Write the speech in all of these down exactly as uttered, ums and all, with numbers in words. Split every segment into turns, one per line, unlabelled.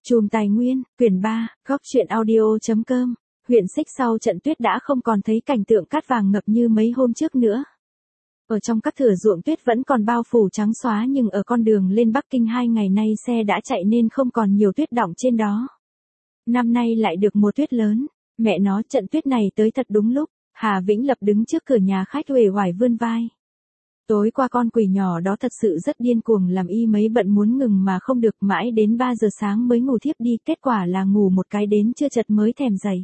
Chùm Tài Nguyên, quyển ba, góc truyện audio.com, huyện Xích sau trận tuyết đã không còn thấy cảnh tượng cát vàng ngập như mấy hôm trước nữa. Ở trong các thửa ruộng tuyết vẫn còn bao phủ trắng xóa nhưng ở con đường lên Bắc Kinh hai ngày nay xe đã chạy nên không còn nhiều tuyết đọng trên đó. Năm nay lại được mùa tuyết lớn, mẹ nó trận tuyết này tới thật đúng lúc, Hà Vĩnh Lập đứng trước cửa nhà khách uể oải vươn vai. Tối qua con quỷ nhỏ đó thật sự rất điên cuồng làm y mấy bận muốn ngừng mà không được, mãi đến ba giờ sáng mới ngủ thiếp đi, kết quả là ngủ một cái đến trưa chật mới thèm dậy.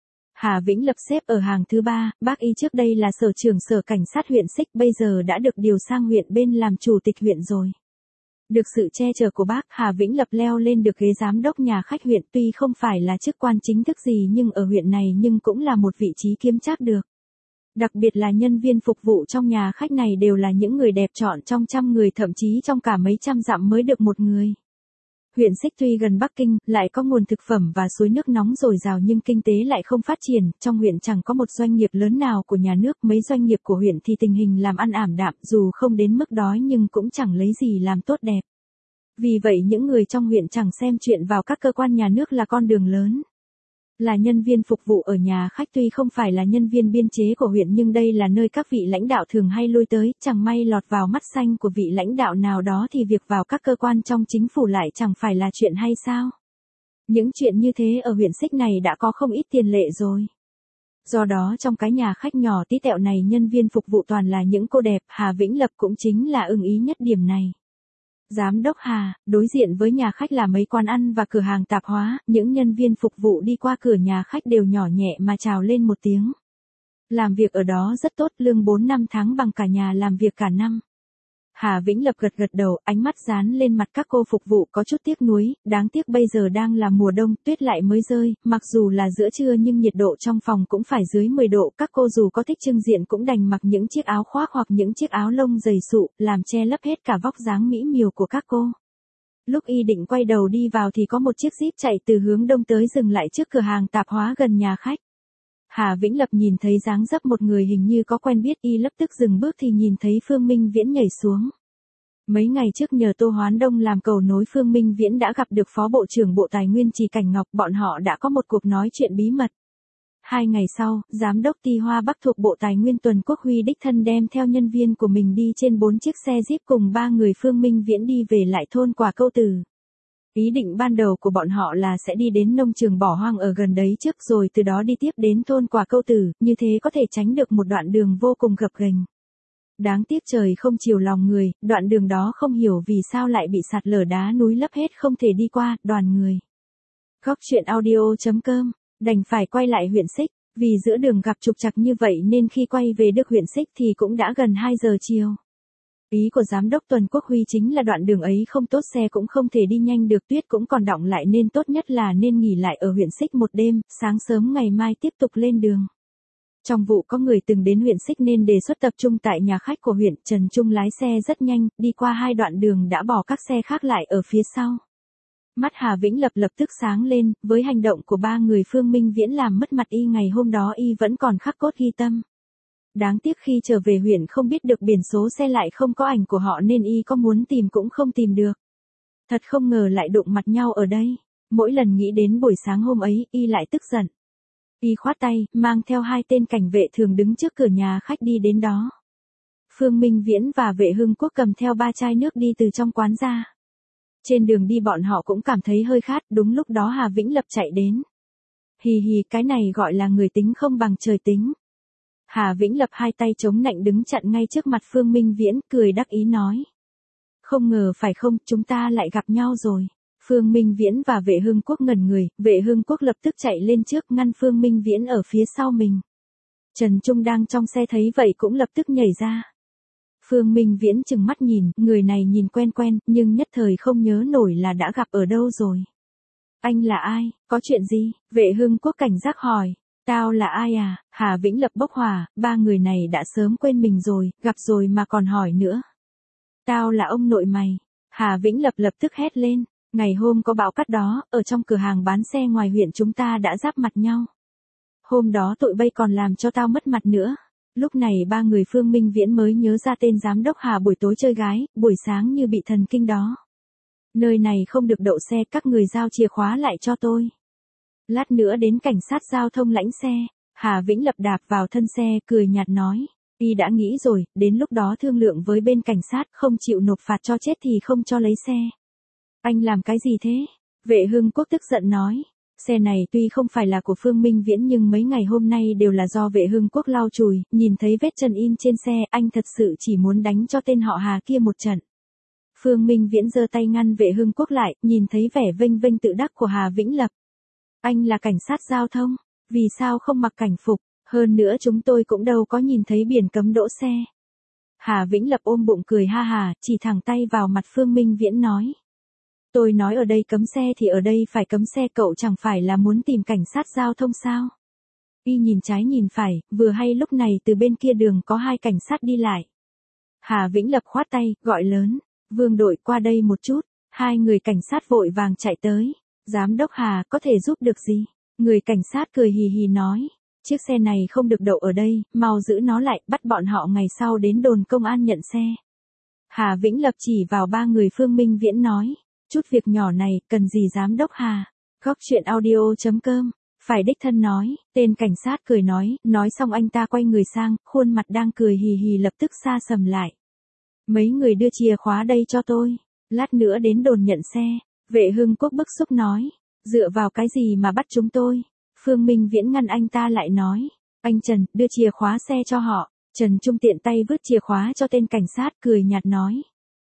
Hà Vĩnh Lập xếp ở hàng thứ ba, bác y trước đây là sở trưởng sở cảnh sát huyện Xích, bây giờ đã được điều sang huyện bên làm chủ tịch huyện rồi. Được sự che chở của bác, Hà Vĩnh Lập leo lên được ghế giám đốc nhà khách huyện, tuy không phải là chức quan chính thức gì nhưng ở huyện này nhưng cũng là một vị trí kiếm trác được. Đặc biệt là nhân viên phục vụ trong nhà khách này đều là những người đẹp chọn trong trăm người, thậm chí trong cả mấy trăm dặm mới được một người. Huyện Xích tuy gần Bắc Kinh, lại có nguồn thực phẩm và suối nước nóng dồi dào nhưng kinh tế lại không phát triển, trong huyện chẳng có một doanh nghiệp lớn nào của nhà nước, mấy doanh nghiệp của huyện thì tình hình làm ăn ảm đạm, dù không đến mức đói nhưng cũng chẳng lấy gì làm tốt đẹp. Vì vậy những người trong huyện chẳng xem chuyện vào các cơ quan nhà nước là con đường lớn. Là nhân viên phục vụ ở nhà khách, tuy không phải là nhân viên biên chế của huyện nhưng đây là nơi các vị lãnh đạo thường hay lui tới, chẳng may lọt vào mắt xanh của vị lãnh đạo nào đó thì việc vào các cơ quan trong chính phủ lại chẳng phải là chuyện hay sao. Những chuyện như thế ở huyện Xích này đã có không ít tiền lệ rồi. Do đó trong cái nhà khách nhỏ tí tẹo này nhân viên phục vụ toàn là những cô đẹp, Hà Vĩnh Lập cũng chính là ưng ý nhất điểm này. Giám đốc Hà, đối diện với nhà khách là mấy quán ăn và cửa hàng tạp hóa, những nhân viên phục vụ đi qua cửa nhà khách đều nhỏ nhẹ mà chào lên một tiếng. Làm việc ở đó rất tốt, lương bốn năm tháng bằng cả nhà làm việc cả năm. Hà Vĩnh Lập gật gật đầu, ánh mắt dán lên mặt các cô phục vụ có chút tiếc nuối, đáng tiếc bây giờ đang là mùa đông, tuyết lại mới rơi, mặc dù là giữa trưa nhưng nhiệt độ trong phòng cũng phải dưới mười độ, các cô dù có thích trưng diện cũng đành mặc những chiếc áo khoác hoặc những chiếc áo lông dày sụ, làm che lấp hết cả vóc dáng mỹ miều của các cô. Lúc y định quay đầu đi vào thì có một chiếc Jeep chạy từ hướng đông tới dừng lại trước cửa hàng tạp hóa gần nhà khách. Hà Vĩnh Lập nhìn thấy dáng dấp một người hình như có quen biết, y lập tức dừng bước thì nhìn thấy Phương Minh Viễn nhảy xuống. Mấy ngày trước nhờ Tô Hoán Đông làm cầu nối, Phương Minh Viễn đã gặp được Phó Bộ trưởng Bộ Tài nguyên Trì Cảnh Ngọc, bọn họ đã có một cuộc nói chuyện bí mật. Hai ngày sau, Giám đốc Ty Hoa Bắc thuộc Bộ Tài nguyên Tuần Quốc Huy đích thân đem theo nhân viên của mình đi trên bốn chiếc xe Jeep cùng ba người Phương Minh Viễn đi về lại thôn Quả Câu Tử. Ý định ban đầu của bọn họ là sẽ đi đến nông trường bỏ hoang ở gần đấy trước rồi từ đó đi tiếp đến thôn Quả Câu Tử, như thế có thể tránh được một đoạn đường vô cùng gập ghềnh. Đáng tiếc trời không chiều lòng người, đoạn đường đó không hiểu vì sao lại bị sạt lở đá núi lấp hết không thể đi qua, đoàn người. Góc truyện audio.com, đành phải quay lại huyện Xích, vì giữa đường gặp trục trặc như vậy nên khi quay về được huyện Xích thì cũng đã gần hai giờ chiều. Ý của Giám đốc Tuần Quốc Huy chính là đoạn đường ấy không tốt, xe cũng không thể đi nhanh được, tuyết cũng còn đọng lại nên tốt nhất là nên nghỉ lại ở huyện Xích một đêm, sáng sớm ngày mai tiếp tục lên đường. Trong vụ có người từng đến huyện Xích nên đề xuất tập trung tại nhà khách của huyện, Trần Trung lái xe rất nhanh, đi qua hai đoạn đường đã bỏ các xe khác lại ở phía sau. Mắt Hà Vĩnh Lập lập tức sáng lên, với hành động của ba người Phương Minh Viễn làm mất mặt y ngày hôm đó y vẫn còn khắc cốt ghi tâm. Đáng tiếc khi trở về huyện không biết được biển số xe lại không có ảnh của họ nên y có muốn tìm cũng không tìm được. Thật không ngờ lại đụng mặt nhau ở đây, mỗi lần nghĩ đến buổi sáng hôm ấy y lại tức giận. Y khoát tay, mang theo hai tên cảnh vệ thường đứng trước cửa nhà khách đi đến đó. Phương Minh Viễn và Vệ Hưng Quốc cầm theo ba chai nước đi từ trong quán ra. Trên đường đi bọn họ cũng cảm thấy hơi khát, đúng lúc đó Hà Vĩnh Lập chạy đến. Hì hì, cái này gọi là người tính không bằng trời tính. Hà Vĩnh Lập hai tay chống nạnh đứng chặn ngay trước mặt Phương Minh Viễn, cười đắc ý nói. Không ngờ phải không, chúng ta lại gặp nhau rồi. Phương Minh Viễn và Vệ Hưng Quốc ngẩn người, Vệ Hưng Quốc lập tức chạy lên trước ngăn Phương Minh Viễn ở phía sau mình. Trần Trung đang trong xe thấy vậy cũng lập tức nhảy ra. Phương Minh Viễn trừng mắt nhìn, người này nhìn quen quen, nhưng nhất thời không nhớ nổi là đã gặp ở đâu rồi. Anh là ai, có chuyện gì? Vệ Hưng Quốc cảnh giác hỏi. Tao là ai à? Hà Vĩnh Lập bốc hỏa, ba người này đã sớm quên mình rồi, gặp rồi mà còn hỏi nữa. Tao là ông nội mày. Hà Vĩnh Lập lập tức hét lên. Ngày hôm có bão cát đó, ở trong cửa hàng bán xe ngoài huyện chúng ta đã giáp mặt nhau. Hôm đó tụi bay còn làm cho tao mất mặt nữa. Lúc này ba người Phương Minh Viễn mới nhớ ra tên giám đốc Hà buổi tối chơi gái, buổi sáng như bị thần kinh đó. Nơi này không được đậu xe, các người giao chìa khóa lại cho tôi. Lát nữa đến cảnh sát giao thông lãnh xe. Hà Vĩnh Lập đạp vào thân xe, cười nhạt nói. Y đã nghĩ rồi, đến lúc đó thương lượng với bên cảnh sát, không chịu nộp phạt cho chết thì không cho lấy xe. Anh làm cái gì thế? Vệ Hưng Quốc tức giận nói. Xe này tuy không phải là của Phương Minh Viễn nhưng mấy ngày hôm nay đều là do Vệ Hưng Quốc lau chùi, nhìn thấy vết chân in trên xe, anh thật sự chỉ muốn đánh cho tên họ Hà kia một trận. Phương Minh Viễn giơ tay ngăn Vệ Hưng Quốc lại, nhìn thấy vẻ vênh vênh tự đắc của Hà Vĩnh Lập. Anh là cảnh sát giao thông, vì sao không mặc cảnh phục, hơn nữa chúng tôi cũng đâu có nhìn thấy biển cấm đỗ xe. Hà Vĩnh Lập ôm bụng cười ha hà, chỉ thẳng tay vào mặt Phương Minh Viễn nói. Tôi nói ở đây cấm xe thì ở đây phải cấm xe, cậu chẳng phải là muốn tìm cảnh sát giao thông sao? Y nhìn trái nhìn phải, vừa hay lúc này từ bên kia đường có hai cảnh sát đi lại. Hà Vĩnh Lập khoát tay, gọi lớn, Vương đội qua đây một chút, hai người cảnh sát vội vàng chạy tới. Giám đốc Hà, có thể giúp được gì? Người cảnh sát cười hì hì nói, chiếc xe này không được đậu ở đây, mau giữ nó lại, bắt bọn họ ngày sau đến đồn công an nhận xe. Hà Vĩnh Lập chỉ vào ba người Phương Minh Viễn nói, chút việc nhỏ này, cần gì giám đốc Hà? Góc chuyện audio chấm com, phải đích thân nói, tên cảnh sát cười nói, nói xong anh ta quay người sang, khuôn mặt đang cười hì hì lập tức xa sầm lại. Mấy người đưa chìa khóa đây cho tôi, lát nữa đến đồn nhận xe. Vệ Hưng Quốc bức xúc nói, dựa vào cái gì mà bắt chúng tôi? Phương Minh Viễn ngăn anh ta lại nói, anh Trần, đưa chìa khóa xe cho họ. Trần Trung tiện tay vứt chìa khóa cho tên cảnh sát, cười nhạt nói.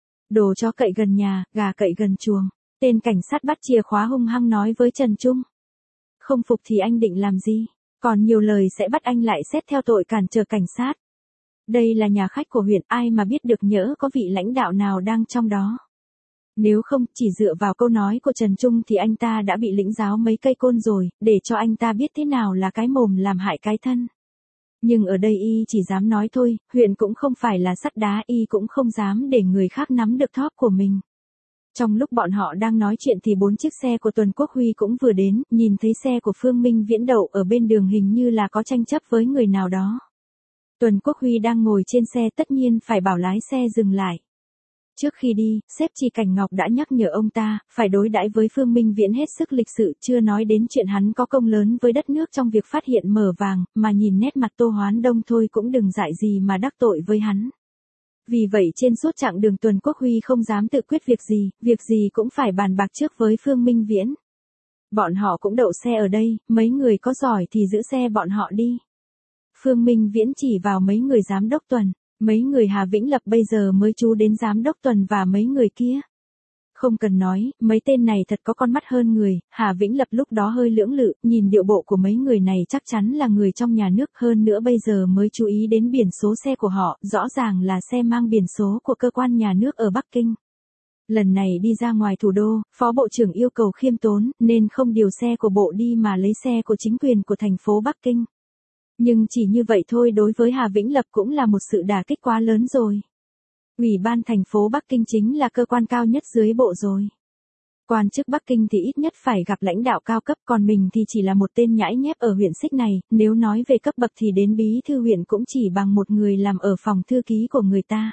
Đồ chó cậy gần nhà, gà cậy gần chuồng. Tên cảnh sát bắt chìa khóa hung hăng nói với Trần Trung. Không phục thì anh định làm gì? Còn nhiều lời sẽ bắt anh lại xét theo tội cản trở cảnh sát. Đây là nhà khách của huyện, ai mà biết được nhỡ có vị lãnh đạo nào đang trong đó. Nếu không, chỉ dựa vào câu nói của Trần Trung thì anh ta đã bị lĩnh giáo mấy cây côn rồi, để cho anh ta biết thế nào là cái mồm làm hại cái thân. Nhưng ở đây y chỉ dám nói thôi, huyện cũng không phải là sắt đá, y cũng không dám để người khác nắm được thóp của mình. Trong lúc bọn họ đang nói chuyện thì bốn chiếc xe của Tuần Quốc Huy cũng vừa đến, nhìn thấy xe của Phương Minh Viễn đậu ở bên đường hình như là có tranh chấp với người nào đó. Tuần Quốc Huy đang ngồi trên xe tất nhiên phải bảo lái xe dừng lại. Trước khi đi, sếp Chi Cảnh Ngọc đã nhắc nhở ông ta, phải đối đãi với Phương Minh Viễn hết sức lịch sự, chưa nói đến chuyện hắn có công lớn với đất nước trong việc phát hiện mở vàng, mà nhìn nét mặt Tô Hoán Đông thôi cũng đừng dại gì mà đắc tội với hắn. Vì vậy trên suốt chặng đường Tuần Quốc Huy không dám tự quyết việc gì, việc gì cũng phải bàn bạc trước với Phương Minh Viễn. Bọn họ cũng đậu xe ở đây, mấy người có giỏi thì giữ xe bọn họ đi. Phương Minh Viễn chỉ vào mấy người giám đốc Tuần. Mấy người Hà Vĩnh Lập bây giờ mới chú đến giám đốc Tuần và mấy người kia. Không cần nói, mấy tên này thật có con mắt hơn người, Hà Vĩnh Lập lúc đó hơi lưỡng lự, nhìn điệu bộ của mấy người này chắc chắn là người trong nhà nước, hơn nữa bây giờ mới chú ý đến biển số xe của họ, rõ ràng là xe mang biển số của cơ quan nhà nước ở Bắc Kinh. Lần này đi ra ngoài thủ đô, Phó Bộ trưởng yêu cầu khiêm tốn, nên không điều xe của bộ đi mà lấy xe của chính quyền của thành phố Bắc Kinh. Nhưng chỉ như vậy thôi đối với Hà Vĩnh Lập cũng là một sự đả kích quá lớn rồi. Ủy ban thành phố Bắc Kinh chính là cơ quan cao nhất dưới bộ rồi. Quan chức Bắc Kinh thì ít nhất phải gặp lãnh đạo cao cấp, còn mình thì chỉ là một tên nhãi nhép ở huyện Xích này, nếu nói về cấp bậc thì đến bí thư huyện cũng chỉ bằng một người làm ở phòng thư ký của người ta.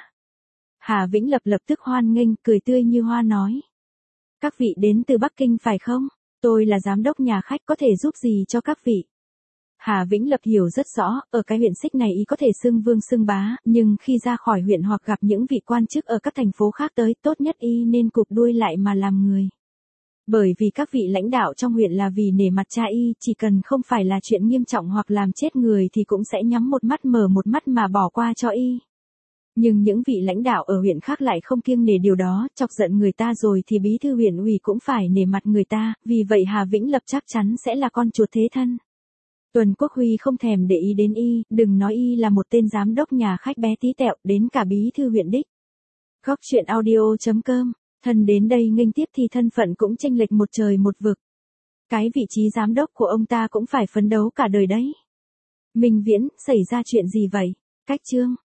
Hà Vĩnh Lập lập tức hoan nghênh, cười tươi như hoa nói. Các vị đến từ Bắc Kinh phải không? Tôi là giám đốc nhà khách, có thể giúp gì cho các vị? Hà Vĩnh Lập hiểu rất rõ, ở cái huyện Xích này y có thể xưng vương xưng bá, nhưng khi ra khỏi huyện hoặc gặp những vị quan chức ở các thành phố khác tới, tốt nhất y nên cụp đuôi lại mà làm người. Bởi vì các vị lãnh đạo trong huyện là vì nể mặt cha y, chỉ cần không phải là chuyện nghiêm trọng hoặc làm chết người thì cũng sẽ nhắm một mắt mở một mắt mà bỏ qua cho y. Nhưng những vị lãnh đạo ở huyện khác lại không kiêng nể điều đó, chọc giận người ta rồi thì bí thư huyện ủy cũng phải nể mặt người ta, vì vậy Hà Vĩnh Lập chắc chắn sẽ là con chuột thế thân. Tuần Quốc Huy không thèm để ý đến y, đừng nói y là một tên giám đốc nhà khách bé tí tẹo, đến cả bí thư huyện đích. Góc chuyện audio chấm com, thân đến đây nghênh tiếp thì thân phận cũng chênh lệch một trời một vực. Cái vị trí giám đốc của ông ta cũng phải phấn đấu cả đời đấy. Minh Viễn, xảy ra chuyện gì vậy? Cách chương.